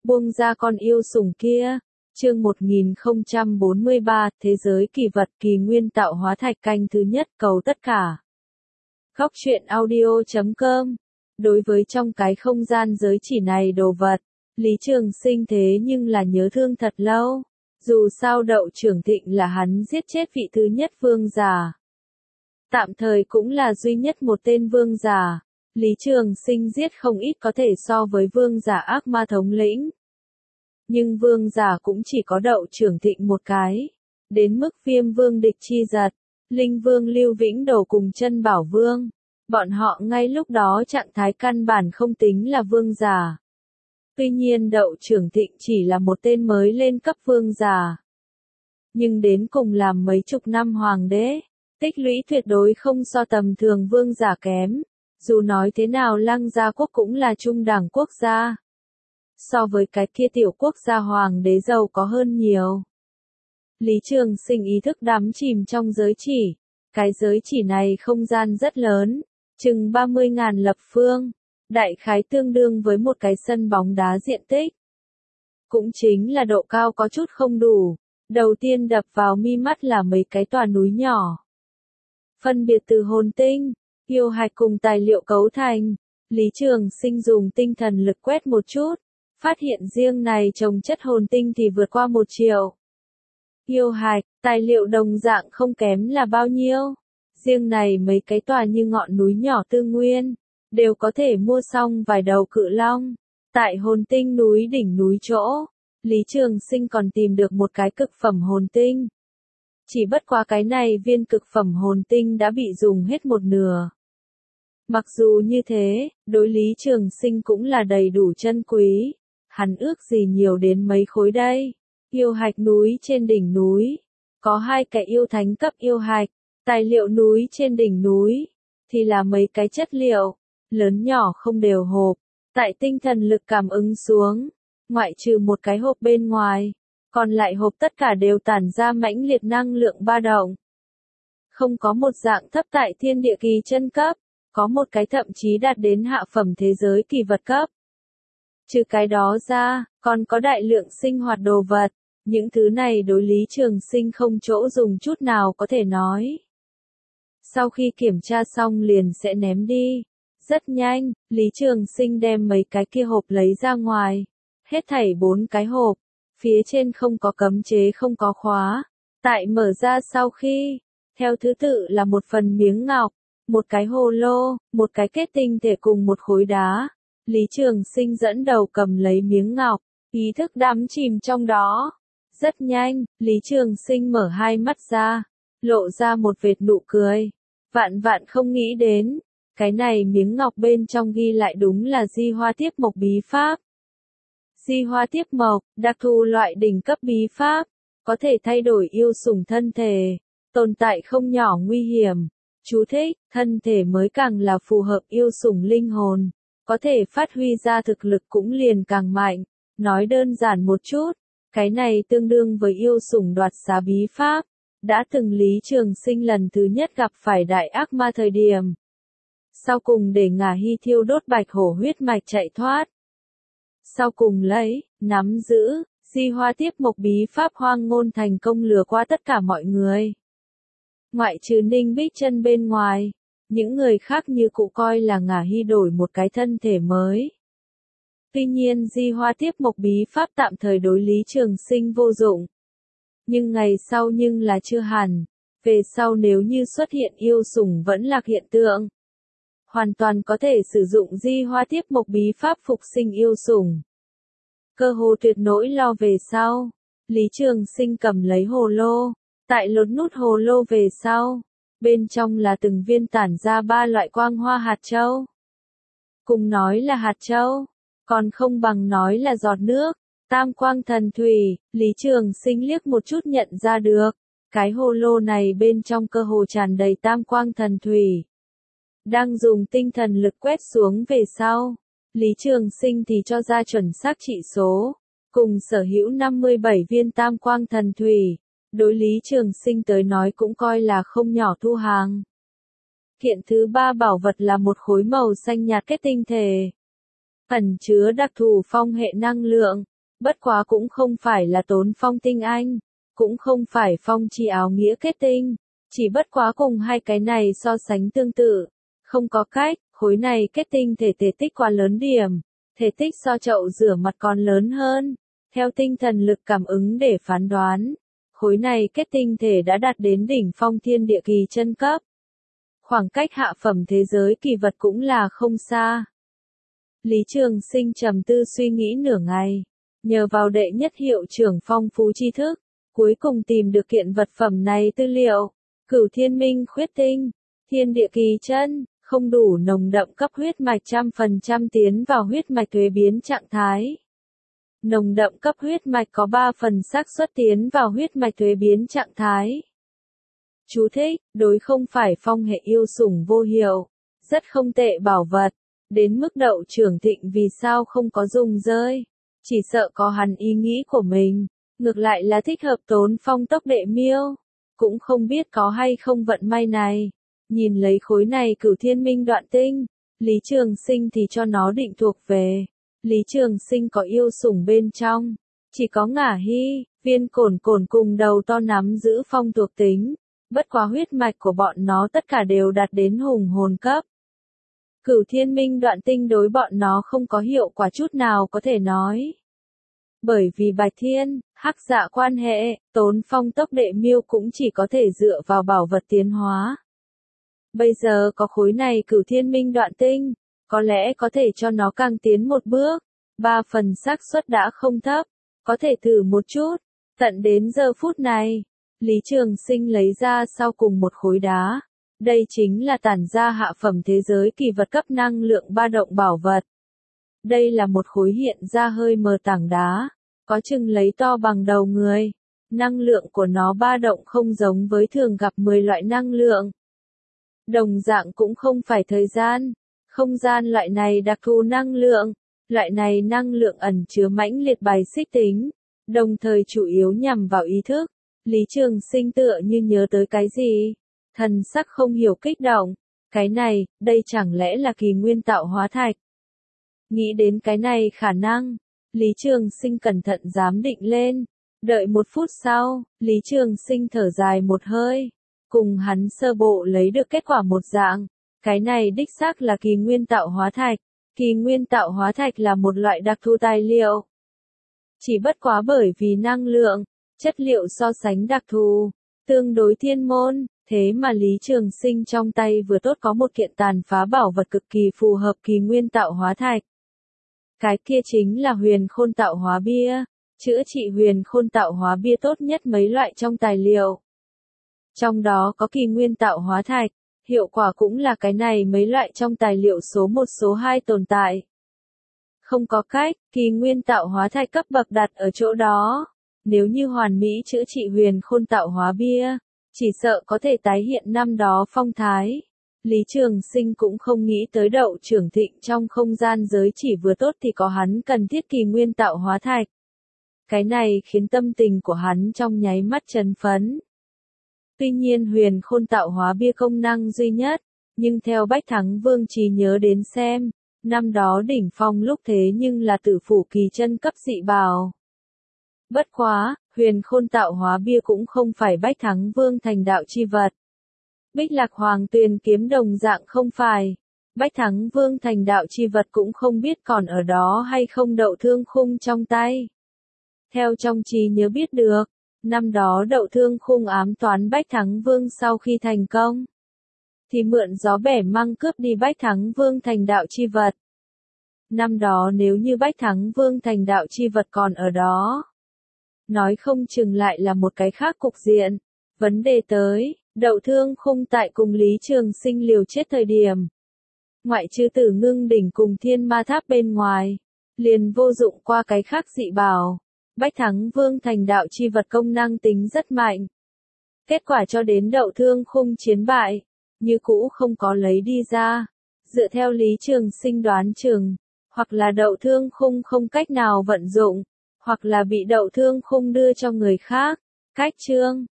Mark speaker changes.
Speaker 1: Buông ra con yêu sủng kia. Chương 1043, Thế giới kỳ vật kỳ nguyên tạo hóa thạch canh thứ nhất, cầu tất cả. Góc truyện audio.com. Đối với trong cái không gian giới chỉ này đồ vật, Lý Trường Sinh thế nhưng là nhớ thương thật lâu. Dù sao Đậu Trưởng Thịnh là hắn giết chết vị thứ nhất vương giả. Tạm thời cũng là duy nhất một tên vương giả. Lý Trường Sinh giết không ít có thể so với vương giả ác ma thống lĩnh. Nhưng vương giả cũng chỉ có Đậu Trưởng Thịnh một cái. Đến mức Viêm Vương Địch Chi Giật, Linh Vương Lưu Vĩnh Đồ cùng Chân Bảo Vương. Bọn họ ngay lúc đó trạng thái căn bản không tính là vương giả. Tuy nhiên Đậu Trưởng Thịnh chỉ là một tên mới lên cấp vương giả. Nhưng đến cùng làm mấy chục năm hoàng đế, tích lũy tuyệt đối không so tầm thường vương giả kém. Dù nói thế nào Lăng Gia Quốc cũng là trung đẳng quốc gia. So với cái kia tiểu quốc gia hoàng đế giàu có hơn nhiều. Lý Trường Sinh ý thức đắm chìm trong giới chỉ. Cái giới chỉ này không gian rất lớn, chừng 30.000 lập phương, đại khái tương đương với một cái sân bóng đá diện tích. Cũng chính là độ cao có chút không đủ. Đầu tiên đập vào mi mắt là mấy cái tòa núi nhỏ. Phân biệt từ hồn tinh, yêu hạch cùng tài liệu cấu thành. Lý Trường Sinh dùng tinh thần lực quét một chút. Phát hiện riêng này trồng chất hồn tinh thì vượt qua 1 triệu. Yêu hạch, tài liệu đồng dạng không kém là bao nhiêu. Riêng này mấy cái tòa như ngọn núi nhỏ tư nguyên, đều có thể mua xong vài đầu cự long. Tại hồn tinh núi đỉnh núi chỗ, Lý Trường Sinh còn tìm được một cái cực phẩm hồn tinh. Chỉ bất quá cái này viên cực phẩm hồn tinh đã bị dùng hết một nửa. Mặc dù như thế, đối Lý Trường Sinh cũng là đầy đủ chân quý. Hắn ước gì nhiều đến mấy khối đây. Yêu hạch núi trên đỉnh núi. Có 2 cái yêu thánh cấp yêu hạch. Tài liệu núi trên đỉnh núi. Thì là mấy cái chất liệu. Lớn nhỏ không đều hộp. Tại tinh thần lực cảm ứng xuống. Ngoại trừ một cái hộp bên ngoài. Còn lại hộp tất cả đều tản ra mãnh liệt năng lượng ba động. Không có một dạng thấp tại thiên địa kỳ chân cấp. Có một cái thậm chí đạt đến hạ phẩm thế giới kỳ vật cấp. Trừ cái đó ra, còn có đại lượng sinh hoạt đồ vật. Những thứ này đối Lý Trường Sinh không chỗ dùng chút nào có thể nói. Sau khi kiểm tra xong liền sẽ ném đi. Rất nhanh, Lý Trường Sinh đem mấy cái kia hộp lấy ra ngoài. Hết thảy 4 cái hộp. Phía trên không có cấm chế không có khóa. Tại mở ra sau khi, theo thứ tự là một phần miếng ngọc, một cái hồ lô, một cái kết tinh thể cùng một khối đá. Lý Trường Sinh dẫn đầu cầm lấy miếng ngọc, ý thức đắm chìm trong đó. Rất nhanh, Lý Trường Sinh mở hai mắt ra, lộ ra một vệt nụ cười. Vạn vạn không nghĩ đến, cái này miếng ngọc bên trong ghi lại đúng là Di Hoa Tiếp Mộc bí pháp. Di Hoa Tiếp Mộc, đặc thù loại đỉnh cấp bí pháp, có thể thay đổi yêu sủng thân thể, tồn tại không nhỏ nguy hiểm. Chú thích, thân thể mới càng là phù hợp yêu sủng linh hồn, có thể phát huy ra thực lực cũng liền càng mạnh. Nói đơn giản một chút, cái này tương đương với yêu sủng đoạt xá bí pháp, đã từng Lý Trường Sinh lần thứ nhất gặp phải đại ác ma thời điểm. Sau cùng để Ngả Hy thiêu đốt bạch hổ huyết mạch chạy thoát. Sau cùng lấy, nắm giữ, Di Hoa Tiếp Mộc bí pháp hoang ngôn thành công lừa qua tất cả mọi người. Ngoại trừ Ninh Bích Chân bên ngoài, những người khác như cụ coi là Ngả Hy đổi một cái thân thể mới. Tuy nhiên Di Hoa Tiếp Mộc bí pháp tạm thời đối Lý Trường Sinh vô dụng. Nhưng ngày sau nhưng là chưa hẳn, về sau nếu như xuất hiện yêu sủng vẫn lạc hiện tượng. Hoàn toàn có thể sử dụng Di Hoa Tiếp Mộc bí pháp phục sinh yêu sủng. Cơ hồ tuyệt nỗi lo về sau, Lý Trường Sinh cầm lấy hồ lô. Tại lột nút hồ lô về sau, bên trong là từng viên tản ra 3 loại quang hoa hạt châu. Cùng nói là hạt châu, còn không bằng nói là giọt nước. Tam quang thần thủy, Lý Trường Sinh liếc một chút nhận ra được, cái hồ lô này bên trong cơ hồ tràn đầy tam quang thần thủy. Đang dùng tinh thần lực quét xuống về sau, Lý Trường Sinh thì cho ra chuẩn xác trị số, cùng sở hữu 57 viên tam quang thần thủy. Đối Lý Trường Sinh tới nói cũng coi là không nhỏ thu hàng. Kiện thứ 3 bảo vật là một khối màu xanh nhạt kết tinh thể. Ẩn chứa đặc thù phong hệ năng lượng, Bất quá cũng không phải là Tốn Phong tinh anh, cũng không phải Phong Chi áo nghĩa kết tinh, chỉ bất quá cùng hai cái này so sánh tương tự. Không có cách, khối này kết tinh thể tích quá lớn điểm, thể tích so chậu rửa mặt còn lớn hơn. Theo tinh thần lực cảm ứng để phán đoán, khối này kết tinh thể đã đạt đến đỉnh phong thiên địa kỳ chân cấp. Khoảng cách hạ phẩm thế giới kỳ vật cũng là không xa. Lý Trường Sinh trầm tư suy nghĩ nửa ngày, nhờ vào đệ nhất hiệu trưởng phong phú tri thức, cuối cùng tìm được kiện vật phẩm này tư liệu. Cửu Thiên Minh khuyết tinh, thiên địa kỳ chân, không đủ nồng đậm cấp huyết mạch 100% tiến vào huyết mạch thuế biến trạng thái. Nồng đậm cấp huyết mạch có 3 phần xác suất tiến vào huyết mạch thuế biến trạng thái. Chú thích, đối không phải phong hệ yêu sủng vô hiệu, rất không tệ bảo vật, đến mức Đậu Trưởng Thịnh vì sao không có dùng rơi, chỉ sợ có hắn ý nghĩ của mình, ngược lại là thích hợp Tốn Phong tốc đệ miêu, cũng không biết có hay không vận may này. Nhìn lấy khối này Cửu Thiên Minh đoạn tinh, Lý Trường Sinh thì cho nó định thuộc về. Lý Trường Sinh có yêu sủng bên trong, chỉ có Ngả Hy, Viên Cổn Cổn cùng Đầu To nắm giữ phong thuộc tính, bất quá huyết mạch của bọn nó tất cả đều đạt đến hùng hồn cấp. Cửu Thiên Minh đoạn tinh đối bọn nó không có hiệu quả chút nào có thể nói. Bởi vì Bạch Thiên, Hắc Dạ quan hệ, Tốn Phong tốc đệ miêu cũng chỉ có thể dựa vào bảo vật tiến hóa. Bây giờ có khối này Cửu Thiên Minh đoạn tinh, có lẽ có thể cho nó càng tiến một bước. 3 phần xác suất đã không thấp, có thể thử một chút. Tận đến giờ phút này, Lý Trường Sinh lấy ra sau cùng một khối đá. Đây chính là tản ra hạ phẩm thế giới kỳ vật cấp năng lượng ba động bảo vật. Đây là một khối hiện ra hơi mờ tảng đá, có chừng lấy to bằng đầu người. Năng lượng của nó ba động không giống với thường gặp 10 loại năng lượng. Đồng dạng cũng không phải thời gian, không gian loại này đặc thù năng lượng, loại này năng lượng ẩn chứa mãnh liệt bài xích tính, đồng thời chủ yếu nhằm vào ý thức. Lý Trường Sinh tựa như nhớ tới cái gì, thần sắc không hiểu kích động, cái này, đây chẳng lẽ là kỳ nguyên tạo hóa thạch. Nghĩ đến cái này khả năng, Lý Trường Sinh cẩn thận giám định lên, đợi 1 phút sau, Lý Trường Sinh thở dài một hơi, cùng hắn sơ bộ lấy được kết quả một dạng. Cái này đích xác là kỳ nguyên tạo hóa thạch. Kỳ nguyên tạo hóa thạch là một loại đặc thù tài liệu. Chỉ bất quá bởi vì năng lượng, chất liệu so sánh đặc thù, tương đối thiên môn, thế mà Lý Trường Sinh trong tay vừa tốt có một kiện tàn phá bảo vật cực kỳ phù hợp kỳ nguyên tạo hóa thạch. Cái kia chính là huyền khôn tạo hóa bia, chữa trị huyền khôn tạo hóa bia tốt nhất mấy loại trong tài liệu. Trong đó có kỳ nguyên tạo hóa thạch. Hiệu quả cũng là cái này mấy loại trong tài liệu số 1 số 2 tồn tại. Không có cách, kỳ nguyên tạo hóa thạch cấp bậc đặt ở chỗ đó. Nếu như hoàn mỹ chữa trị huyền khôn tạo hóa bia, chỉ sợ có thể tái hiện năm đó phong thái. Lý Trường Sinh cũng không nghĩ tới Đậu Trưởng Thịnh trong không gian giới chỉ vừa tốt thì có hắn cần thiết kỳ nguyên tạo hóa thạch. Cái này khiến tâm tình của hắn trong nháy mắt chấn phấn. Tuy nhiên huyền khôn tạo hóa bia công năng duy nhất, nhưng theo Bách Thắng Vương trí nhớ đến xem, năm đó đỉnh phong lúc thế nhưng là tử phủ kỳ chân cấp dị bảo. Bất quá, huyền khôn tạo hóa bia cũng không phải Bách Thắng Vương thành đạo chi vật. Bích Lạc Hoàng Tuyền kiếm đồng dạng không phải. Bách Thắng Vương thành đạo chi vật cũng không biết còn ở đó hay không Đậu Thương Khung trong tay. Theo trong trí nhớ biết được, năm đó Đậu Thương Khung ám toán Bách Thắng Vương sau khi thành công, thì mượn gió bẻ măng cướp đi Bách Thắng Vương thành đạo chi vật. Năm đó nếu như Bách Thắng Vương thành đạo chi vật còn ở đó, nói không chừng lại là một cái khác cục diện. Vấn đề tới, Đậu Thương Khung tại cùng Lý Trường Sinh liều chết thời điểm, ngoại trừ Tử Ngưng đỉnh cùng Thiên Ma Tháp bên ngoài, liền vô dụng qua cái khác dị bảo. Bách Thắng Vương thành đạo chi vật công năng tính rất mạnh. Kết quả cho đến Đậu Thương Khung chiến bại, như cũ không có lấy đi ra. Dựa theo Lý Trường Sinh đoán chừng, hoặc là Đậu Thương Khung không cách nào vận dụng, hoặc là bị Đậu Thương Khung đưa cho người khác. Cách chương